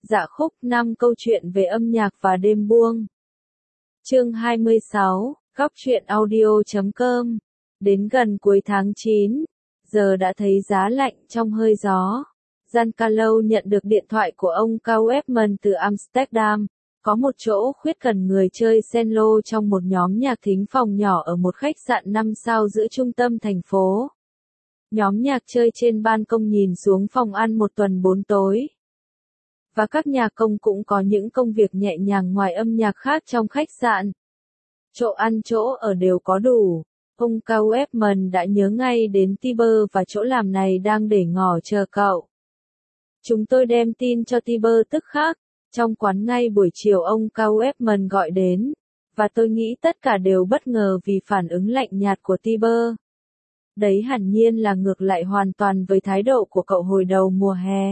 Dạ khúc 5 câu chuyện về âm nhạc và đêm buông. Chương 26, góc truyện audio.com. Đến gần cuối tháng 9, giờ đã thấy giá lạnh trong hơi gió. Giancarlo nhận được điện thoại của ông Cao Edmund từ Amsterdam. Có một chỗ khuyết cần người chơi cello trong một nhóm nhạc thính phòng nhỏ ở một khách sạn 5 sao giữa trung tâm thành phố. Nhóm nhạc chơi trên ban công nhìn xuống phòng ăn một tuần 4 tối. Và các nhà công cũng có những công việc nhẹ nhàng ngoài âm nhạc khác trong khách sạn. Chỗ ăn chỗ ở đều có đủ. Ông Cao Edmund đã nhớ ngay đến Tiber và chỗ làm này đang để ngỏ chờ cậu. Chúng tôi đem tin cho Tiber tức khắc. Trong quán ngay buổi chiều ông Cao Edmund gọi đến. Và tôi nghĩ tất cả đều bất ngờ vì phản ứng lạnh nhạt của Tiber. Đấy hẳn nhiên là ngược lại hoàn toàn với thái độ của cậu hồi đầu mùa hè.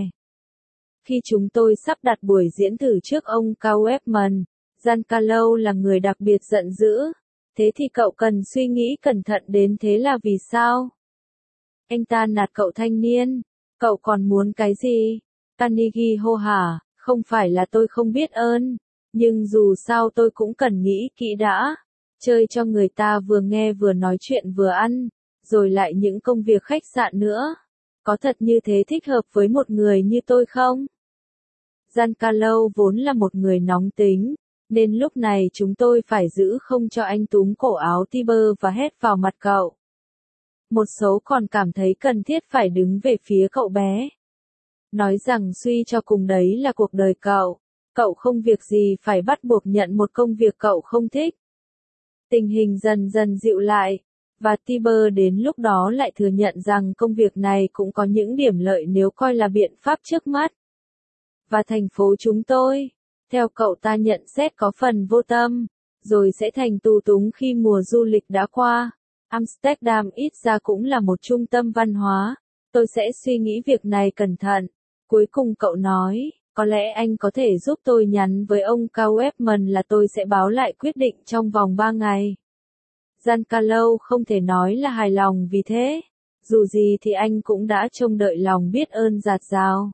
Khi chúng tôi sắp đặt buổi diễn thử trước ông Cao Edmund, Giancarlo là người đặc biệt giận dữ. Thế thì cậu cần suy nghĩ cẩn thận đến thế là vì sao? Anh ta nạt cậu thanh niên. Cậu còn muốn cái gì? Carnegie hô hả, không phải là tôi không biết ơn. Nhưng dù sao tôi cũng cần nghĩ kỹ đã. Chơi cho người ta vừa nghe vừa nói chuyện vừa ăn. Rồi lại những công việc khách sạn nữa. Có thật như thế thích hợp với một người như tôi không? Giancarlo vốn là một người nóng tính, nên lúc này chúng tôi phải giữ không cho anh túm cổ áo Tiber và hét vào mặt cậu. Một số còn cảm thấy cần thiết phải đứng về phía cậu bé. Nói rằng suy cho cùng đấy là cuộc đời cậu. Cậu không việc gì phải bắt buộc nhận một công việc cậu không thích. Tình hình dần dần dịu lại. Và Tiber đến lúc đó lại thừa nhận rằng công việc này cũng có những điểm lợi nếu coi là biện pháp trước mắt. Và thành phố chúng tôi, theo cậu ta nhận xét có phần vô tâm, rồi sẽ thành tù túng khi mùa du lịch đã qua. Amsterdam ít ra cũng là một trung tâm văn hóa, tôi sẽ suy nghĩ việc này cẩn thận. Cuối cùng cậu nói, có lẽ anh có thể giúp tôi nhắn với ông Cao Edmund là tôi sẽ báo lại quyết định trong vòng 3 ngày. Giancarlo không thể nói là hài lòng vì thế. Dù gì thì anh cũng đã trông đợi lòng biết ơn dạt dào.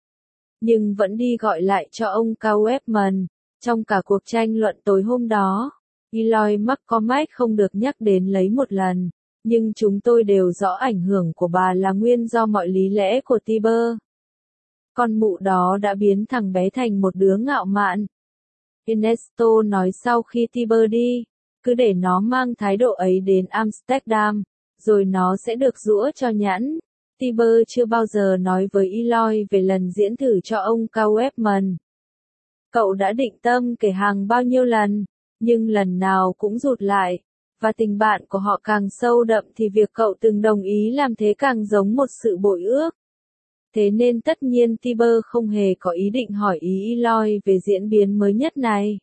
Nhưng vẫn đi gọi lại cho ông Cao Edmund. Trong cả cuộc tranh luận tối hôm đó, Eloy McCormack không được nhắc đến lấy một lần. Nhưng chúng tôi đều rõ ảnh hưởng của bà là nguyên do mọi lý lẽ của Tiber. Con mụ đó đã biến thằng bé thành một đứa ngạo mạn. Ernesto nói sau khi Tiber đi. Cứ để nó mang thái độ ấy đến Amsterdam, rồi nó sẽ được giũa cho nhãn. Tiber chưa bao giờ nói với Eloy về lần diễn thử cho ông Cao Edmund. Cậu đã định tâm kể hàng bao nhiêu lần, nhưng lần nào cũng rụt lại, và tình bạn của họ càng sâu đậm thì việc cậu từng đồng ý làm thế càng giống một sự bội ước. Thế nên tất nhiên Tiber không hề có ý định hỏi ý Eloy về diễn biến mới nhất này.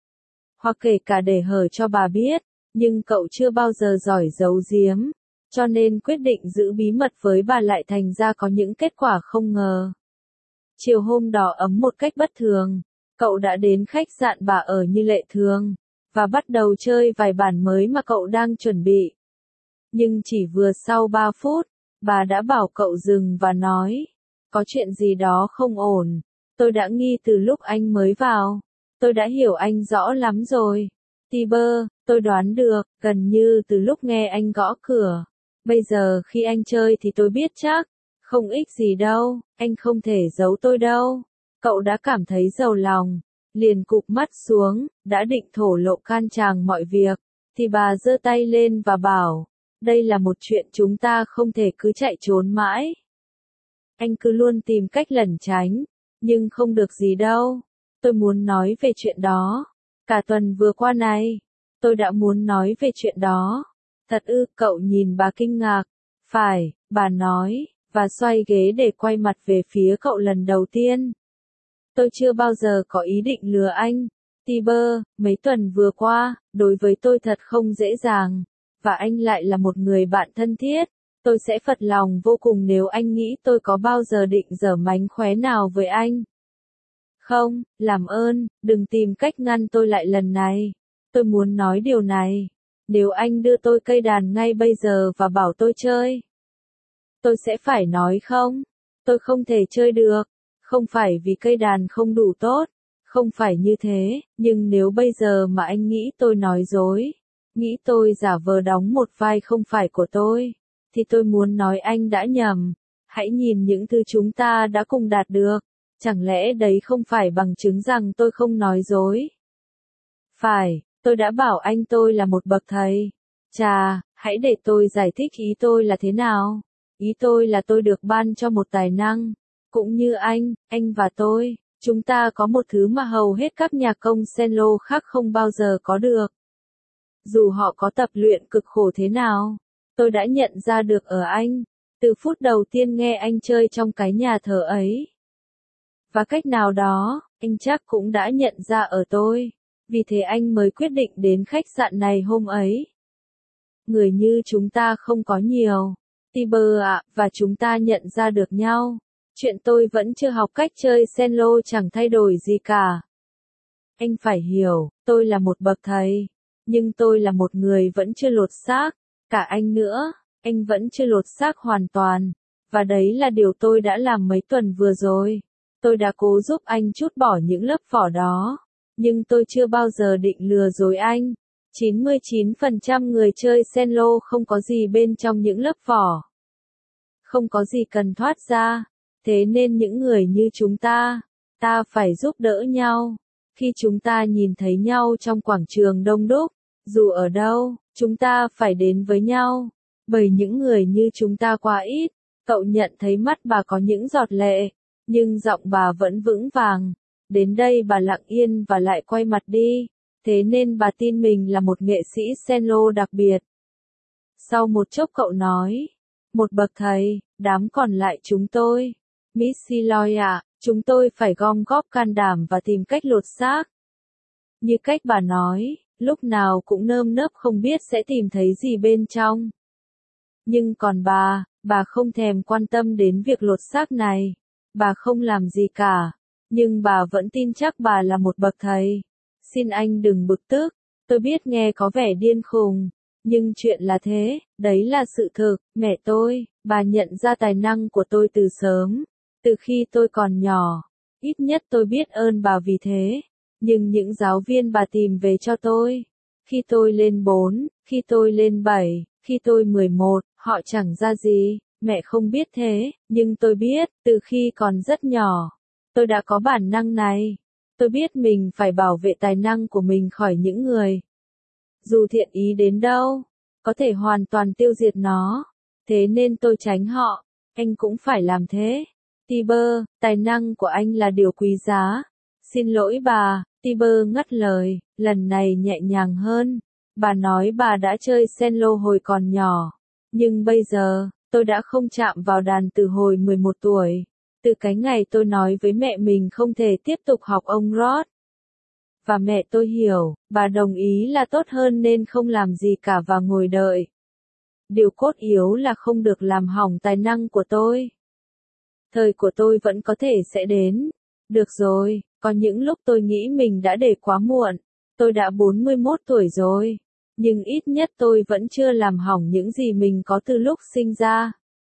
Hoặc kể cả để hở cho bà biết, nhưng cậu chưa bao giờ giỏi giấu giếm, cho nên quyết định giữ bí mật với bà lại thành ra có những kết quả không ngờ. Chiều hôm đó ấm một cách bất thường, cậu đã đến khách sạn bà ở như lệ thường, và bắt đầu chơi vài bản mới mà cậu đang chuẩn bị. Nhưng chỉ vừa sau 3 phút, bà đã bảo cậu dừng và nói, có chuyện gì đó không ổn, tôi đã nghi từ lúc anh mới vào. Tôi đã hiểu anh rõ lắm rồi. Tiber, tôi đoán được, gần như từ lúc nghe anh gõ cửa. Bây giờ khi anh chơi thì tôi biết chắc. Không ích gì đâu, anh không thể giấu tôi đâu. Cậu đã cảm thấy giàu lòng. Liền cụp mắt xuống, đã định thổ lộ can tràng mọi việc. Thì bà giơ tay lên và bảo, đây là một chuyện chúng ta không thể cứ chạy trốn mãi. Anh cứ luôn tìm cách lẩn tránh, nhưng không được gì đâu. Tôi muốn nói về chuyện đó. Cả tuần vừa qua này, tôi đã muốn nói về chuyện đó. Thật ư, cậu nhìn bà kinh ngạc. Phải, bà nói, và xoay ghế để quay mặt về phía cậu lần đầu tiên. Tôi chưa bao giờ có ý định lừa anh. Tiber, mấy tuần vừa qua, đối với tôi thật không dễ dàng. Và anh lại là một người bạn thân thiết. Tôi sẽ phật lòng vô cùng nếu anh nghĩ tôi có bao giờ định giở mánh khóe nào với anh. Không, làm ơn, đừng tìm cách ngăn tôi lại lần này. Tôi muốn nói điều này. Nếu anh đưa tôi cây đàn ngay bây giờ và bảo tôi chơi, tôi sẽ phải nói không. Tôi không thể chơi được. Không phải vì cây đàn không đủ tốt, không phải như thế, nhưng nếu bây giờ mà anh nghĩ tôi nói dối, nghĩ tôi giả vờ đóng một vai không phải của tôi, thì tôi muốn nói anh đã nhầm. Hãy nhìn những thứ chúng ta đã cùng đạt được, chẳng lẽ đấy không phải bằng chứng rằng tôi không nói dối? Phải, tôi đã bảo anh tôi là một bậc thầy. Chà, hãy để tôi giải thích ý tôi là thế nào. Ý tôi là tôi được ban cho một tài năng. Cũng như anh và tôi, chúng ta có một thứ mà hầu hết các nhạc công cello khác không bao giờ có được. Dù họ có tập luyện cực khổ thế nào, tôi đã nhận ra được ở anh, từ phút đầu tiên nghe anh chơi trong cái nhà thờ ấy. Và cách nào đó, anh chắc cũng đã nhận ra ở tôi, vì thế anh mới quyết định đến khách sạn này hôm ấy. Người như chúng ta không có nhiều, Tiber ạ, và chúng ta nhận ra được nhau. Chuyện tôi vẫn chưa học cách chơi cello chẳng thay đổi gì cả. Anh phải hiểu, tôi là một bậc thầy, nhưng tôi là một người vẫn chưa lột xác, cả anh nữa, anh vẫn chưa lột xác hoàn toàn, và đấy là điều tôi đã làm mấy tuần vừa rồi. Tôi đã cố giúp anh trút bỏ những lớp vỏ đó, nhưng tôi chưa bao giờ định lừa dối anh. 99% người chơi cello không có gì bên trong những lớp vỏ. Không có gì cần thoát ra. Thế nên những người như chúng ta phải giúp đỡ nhau. Khi chúng ta nhìn thấy nhau trong quảng trường đông đúc, dù ở đâu, chúng ta phải đến với nhau. Bởi những người như chúng ta quá ít. Cậu nhận thấy mắt bà có những giọt lệ, nhưng giọng bà vẫn vững vàng. Đến đây bà lặng yên và lại quay mặt đi. Thế nên bà tin mình là một nghệ sĩ cello đặc biệt. Sau một chốc cậu nói, một bậc thầy, đám còn lại chúng tôi. Missy Lloyd ạ, chúng tôi phải gom góp can đảm và tìm cách lột xác. Như cách bà nói, lúc nào cũng nơm nớp không biết sẽ tìm thấy gì bên trong. Nhưng còn bà không thèm quan tâm đến việc lột xác này. Bà không làm gì cả, nhưng bà vẫn tin chắc bà là một bậc thầy. Xin anh đừng bực tức, tôi biết nghe có vẻ điên khùng, nhưng chuyện là thế, đấy là sự thực. Mẹ tôi, bà nhận ra tài năng của tôi từ sớm, từ khi tôi còn nhỏ. Ít nhất tôi biết ơn bà vì thế. Nhưng những giáo viên bà tìm về cho tôi, khi tôi lên 4, khi tôi lên 7, khi tôi 11, họ chẳng ra gì. Mẹ không biết thế, nhưng tôi biết, từ khi còn rất nhỏ, tôi đã có bản năng này. Tôi biết mình phải bảo vệ tài năng của mình khỏi những người, dù thiện ý đến đâu, có thể hoàn toàn tiêu diệt nó. Thế nên tôi tránh họ. Anh cũng phải làm thế. Tiber, tài năng của anh là điều quý giá. Xin lỗi bà, Tiber ngắt lời, lần này nhẹ nhàng hơn. Bà nói bà đã chơi cello hồi còn nhỏ. Nhưng bây giờ, tôi đã không chạm vào đàn từ hồi 11 tuổi. Từ cái ngày tôi nói với mẹ mình không thể tiếp tục học ông Roth. Và mẹ tôi hiểu, bà đồng ý là tốt hơn nên không làm gì cả và ngồi đợi. Điều cốt yếu là không được làm hỏng tài năng của tôi. Thời của tôi vẫn có thể sẽ đến. Được rồi, có những lúc tôi nghĩ mình đã để quá muộn. Tôi đã 41 tuổi rồi. Nhưng ít nhất tôi vẫn chưa làm hỏng những gì mình có từ lúc sinh ra.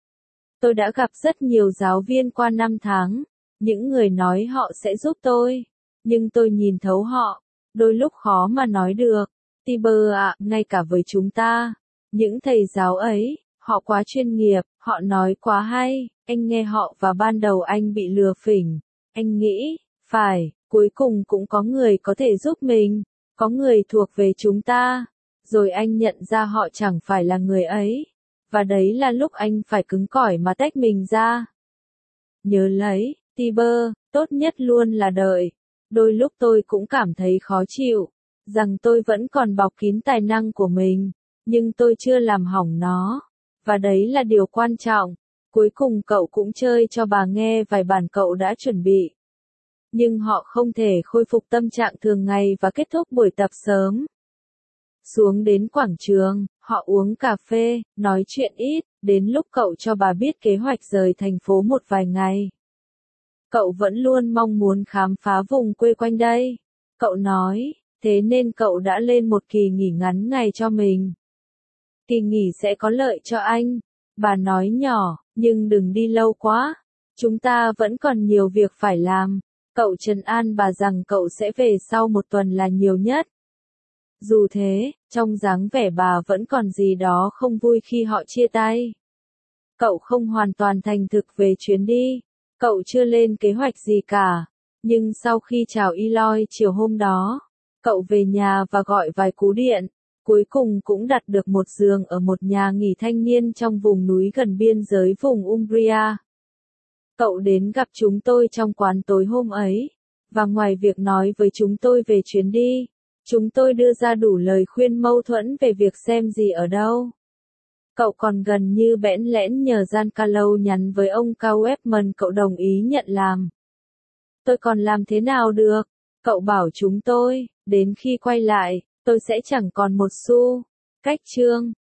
Tôi đã gặp rất nhiều giáo viên qua 5 tháng. Những người nói họ sẽ giúp tôi. Nhưng tôi nhìn thấu họ. Đôi lúc khó mà nói được. Tiber ạ, ngay cả với chúng ta. Những thầy giáo ấy, họ quá chuyên nghiệp, họ nói quá hay. Anh nghe họ và ban đầu anh bị lừa phỉnh. Anh nghĩ, phải, cuối cùng cũng có người có thể giúp mình. Có người thuộc về chúng ta. Rồi anh nhận ra họ chẳng phải là người ấy. Và đấy là lúc anh phải cứng cỏi mà tách mình ra. Nhớ lấy, Tiber, tốt nhất luôn là đợi. Đôi lúc tôi cũng cảm thấy khó chịu, rằng tôi vẫn còn bọc kín tài năng của mình, nhưng tôi chưa làm hỏng nó. Và đấy là điều quan trọng. Cuối cùng cậu cũng chơi cho bà nghe vài bản cậu đã chuẩn bị. Nhưng họ không thể khôi phục tâm trạng thường ngày và kết thúc buổi tập sớm. Xuống đến quảng trường, họ uống cà phê, nói chuyện ít, đến lúc cậu cho bà biết kế hoạch rời thành phố một vài ngày. Cậu vẫn luôn mong muốn khám phá vùng quê quanh đây. Cậu nói, thế nên cậu đã lên một kỳ nghỉ ngắn ngày cho mình. Kỳ nghỉ sẽ có lợi cho anh. Bà nói nhỏ, nhưng đừng đi lâu quá. Chúng ta vẫn còn nhiều việc phải làm. Cậu trấn an bà rằng cậu sẽ về sau một tuần là nhiều nhất. Dù thế, trong dáng vẻ bà vẫn còn gì đó không vui khi họ chia tay. Cậu không hoàn toàn thành thực về chuyến đi. Cậu chưa lên kế hoạch gì cả. Nhưng sau khi chào Eloy chiều hôm đó, cậu về nhà và gọi vài cú điện. Cuối cùng cũng đặt được một giường ở một nhà nghỉ thanh niên trong vùng núi gần biên giới vùng Umbria. Cậu đến gặp chúng tôi trong quán tối hôm ấy, và ngoài việc nói với chúng tôi về chuyến đi, chúng tôi đưa ra đủ lời khuyên mâu thuẫn về việc xem gì ở đâu. Cậu còn gần như bẽn lẽn nhờ Giancarlo nhắn với ông Cao Webman cậu đồng ý nhận làm. Tôi còn làm thế nào được? Cậu bảo chúng tôi, đến khi quay lại, tôi sẽ chẳng còn một xu. Cách chương